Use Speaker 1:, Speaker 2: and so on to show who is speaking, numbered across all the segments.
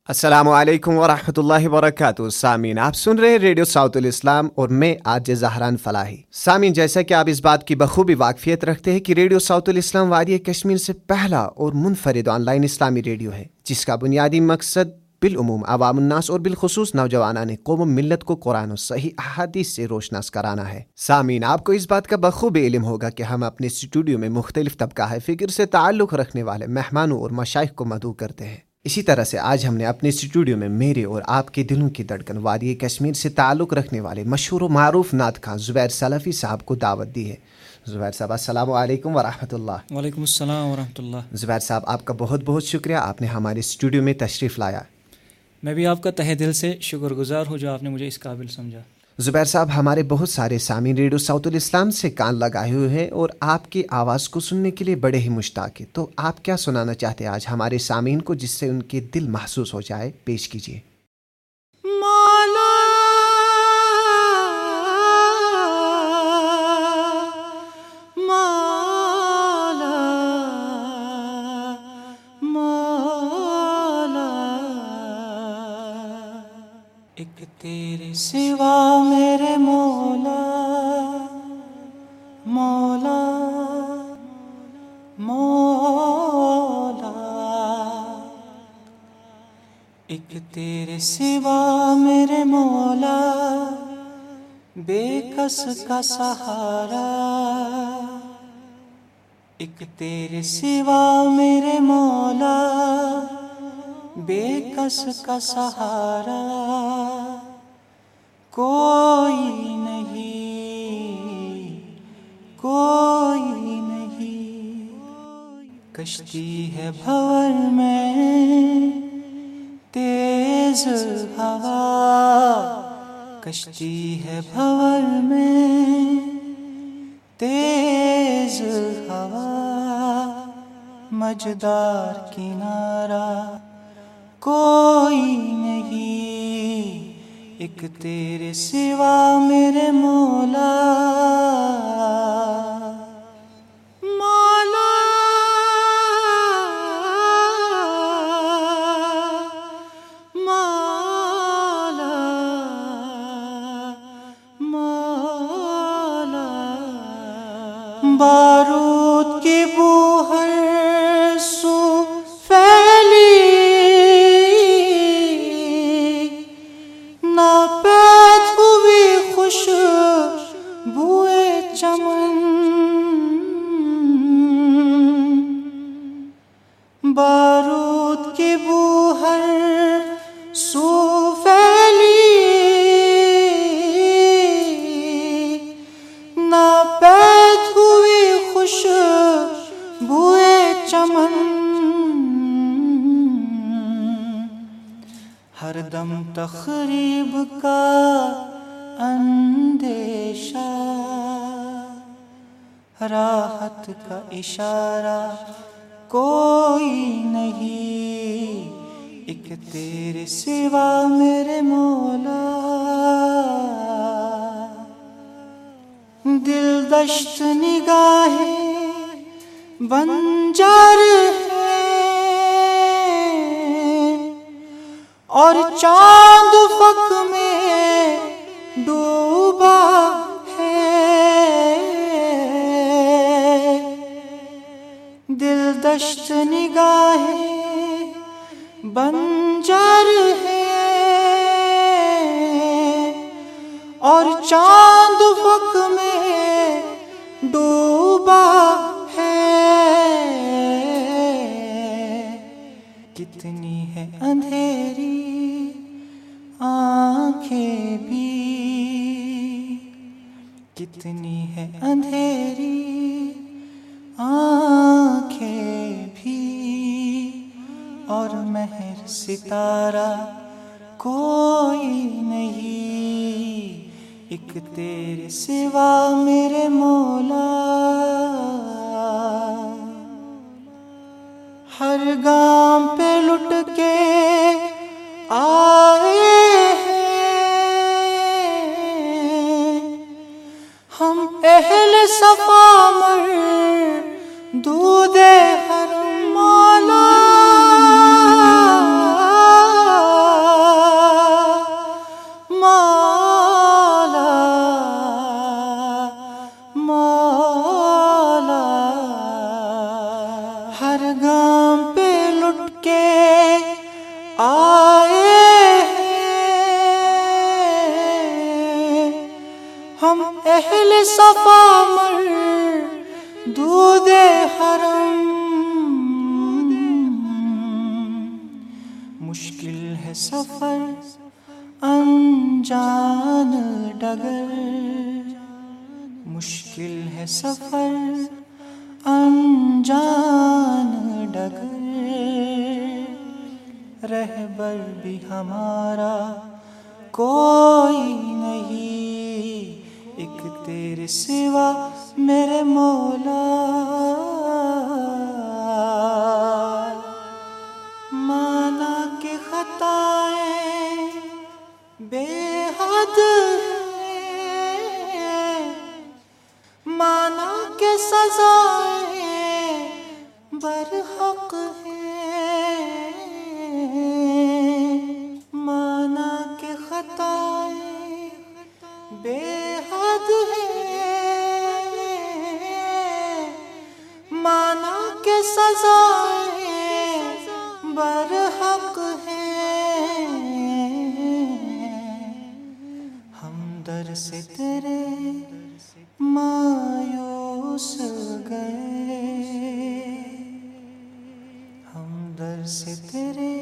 Speaker 1: السلام علیکم ورحمۃ اللہ وبرکاتہ. سامعین، آپ سن رہے ہیں ریڈیو ساؤتھ الاسلام اور میں آج زہران فلاحی. سامعین، جیسا کہ آپ اس بات کی بخوبی واقفیت رکھتے ہیں کہ ریڈیو ساؤتھ الاسلام وادی کشمیر سے پہلا اور منفرد آن لائن اسلامی ریڈیو ہے، جس کا بنیادی مقصد بالعموم عوام الناس اور بالخصوص نوجوانان قوم و ملت کو قرآن و صحیح احادیث سے روشناس کرانا ہے. سامعین، آپ کو اس بات کا بخوبی علم ہوگا کہ ہم اپنے اسٹوڈیو میں مختلف طبقہ فکر سے تعلق رکھنے والے مہمانوں اور مشائخ کو مدعو کرتے ہیں. اسی طرح سے آج ہم نے اپنے اسٹوڈیو میں میرے اور آپ کے دلوں کی دھڑکن وادی کشمیر سے تعلق رکھنے والے مشہور و معروف نعت خواں زبیر سلفی صاحب کو دعوت دی ہے. زبیر صاحب، السلام علیکم ورحمۃ اللہ.
Speaker 2: وعلیکم السلام ورحمۃ اللہ.
Speaker 1: زبیر صاحب، آپ کا بہت بہت شکریہ، آپ نے ہمارے اسٹوڈیو میں تشریف لایا.
Speaker 2: میں بھی آپ کا تہہ دل سے شکر گزار ہوں جو آپ نے مجھے اس قابل سمجھا.
Speaker 1: زبیر صاحب، ہمارے بہت سارے سامعین ریڈیو ساؤتھ الاسلام سے کان لگائے ہوئے ہیں اور آپ کی آواز کو سننے کے لیے بڑے ہی مشتاق ہیں. تو آپ کیا سنانا چاہتے ہیں آج ہمارے سامعین کو جس سے ان کے دل محسوس ہو جائے؟ پیش کیجیے.
Speaker 2: مولا مولا مولا، ایک تیرے سوا میرے مولا مولا مولا، ایک تیرے سوا میرے مولا، بے کس کا سہارا، ایک تیرے سوا میرے مولا، بے کس کا سہارا، کوئی نہیں کوئی نہیں. کشتی ہے بھور میں تیز ہوا، کشتی ہے بھور میں تیز ہوا، مجدار کنارہ کوئی نہیں، ایک تیرے سوا میرے مولا مولا مولا مولا. بارود کی بو ہر سو پھیلی، ناپید ہوئی خوشبوئے چمن، بارود کی بو ہر سو پھیلی، ناپید ہوئی خوشبوئے چمن، ہر دم تخریب کا اندیشہ، راحت کا اشارہ کوئی نہیں، ایک تیرے سوا میرے مولا. دل دشت نگاہیں بنجر ہے اور چاند افق میں ڈوبا ہے، دل دشت نگاہیں بنجر ہے اور چاند افق میں ڈوبا ہے، کتنی ہے اندھیری آنکھیں بھی، کتنی ہے اندھیری آنکھیں بھی، اور مہر ستارہ کوئی نہیں، ایک تیرے سوا میرے مولا. ہر گام پہ لٹ کے آئے ہیں ہم اہل صفا مردود حرم مولا
Speaker 3: ہم اہل صفا مردود حرم، مشکل ہے سفر انجان ڈگر، مشکل ہے سفر انجان ڈگر، رہبر بھی ہمارا کوئی نہیں، ایک تیرے سوا میرے مولا، مانا کہ خطائیں بے حد ہے، مانا کہ سزائیں برحق ہے، مانا کہ خطائیں بے حد ہے، مانا کہ سزائیں برحق ہے، ہم در سے تیرے مایوس گئے، ہم در سے تیرے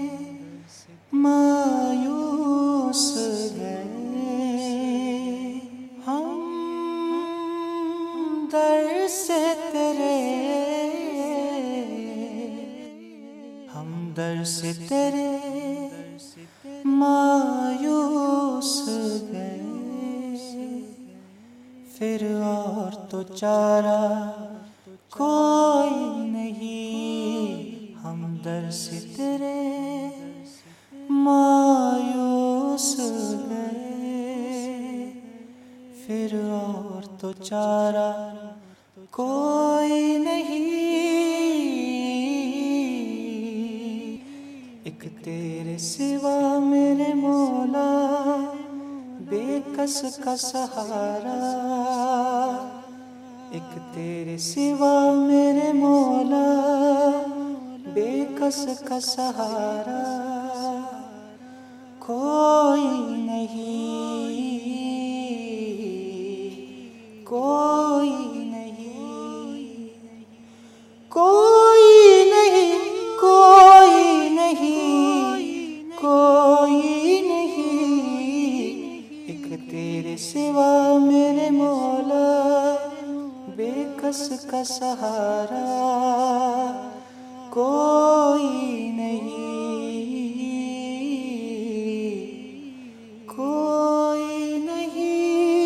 Speaker 3: مایوس گئے، ہم در سے تیرے، ہم در سے تیرے مایوس گئے، پھر اور تو چارہ کوئی نہیں، ہم در سے تیرے مایوس گئے، پھر اور تو چارہ کوئی نہیں، ایک تیرے سوا میرے مولا بے کس کا سہارا، ایک تیرے سوا میرے مولا بے کس کا سہارا، کوئی نہیں، کوئی نہیں، کوئی نہیں، کوئی نہیں، کوئی نہیں، ایک تیرے سوا میرے مولا بے کس کا سہارا، کوئی نہیں، کوئی نہیں۔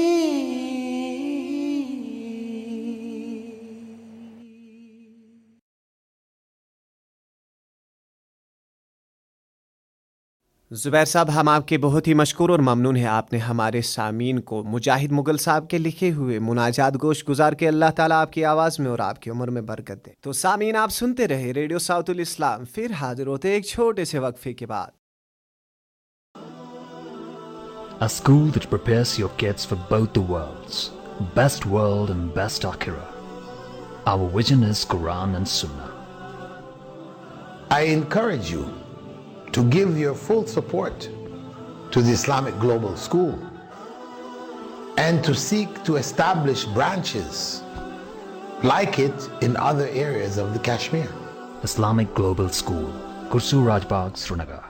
Speaker 1: زبیر صاحب، ہم آپ کے بہت ہی مشکور اور ممنون ہیں، آپ نے ہمارے سامعین کو مجاہد مغل صاحب کے لکھے ہوئے مناجات گوش گزار کے اللہ تعالیٰ آپ کی آواز میں اور آپ کی عمر میں برکت دے۔ تو سامعین، آپ سنتے رہے ریڈیو ساؤتھ الاسلام، پھر حاضر ہوتے ایک چھوٹے سے وقفے کے بعد۔
Speaker 4: A school that prepares your kids for both the worlds, best world and best akhirah. Our vision is Quran and Sunnah.
Speaker 5: I encourage you to give your full support to the Islamic Global School and to seek to establish branches like it in other areas of the Kashmir.
Speaker 4: Islamic Global School, Kursu Rajbagh, Srinagar.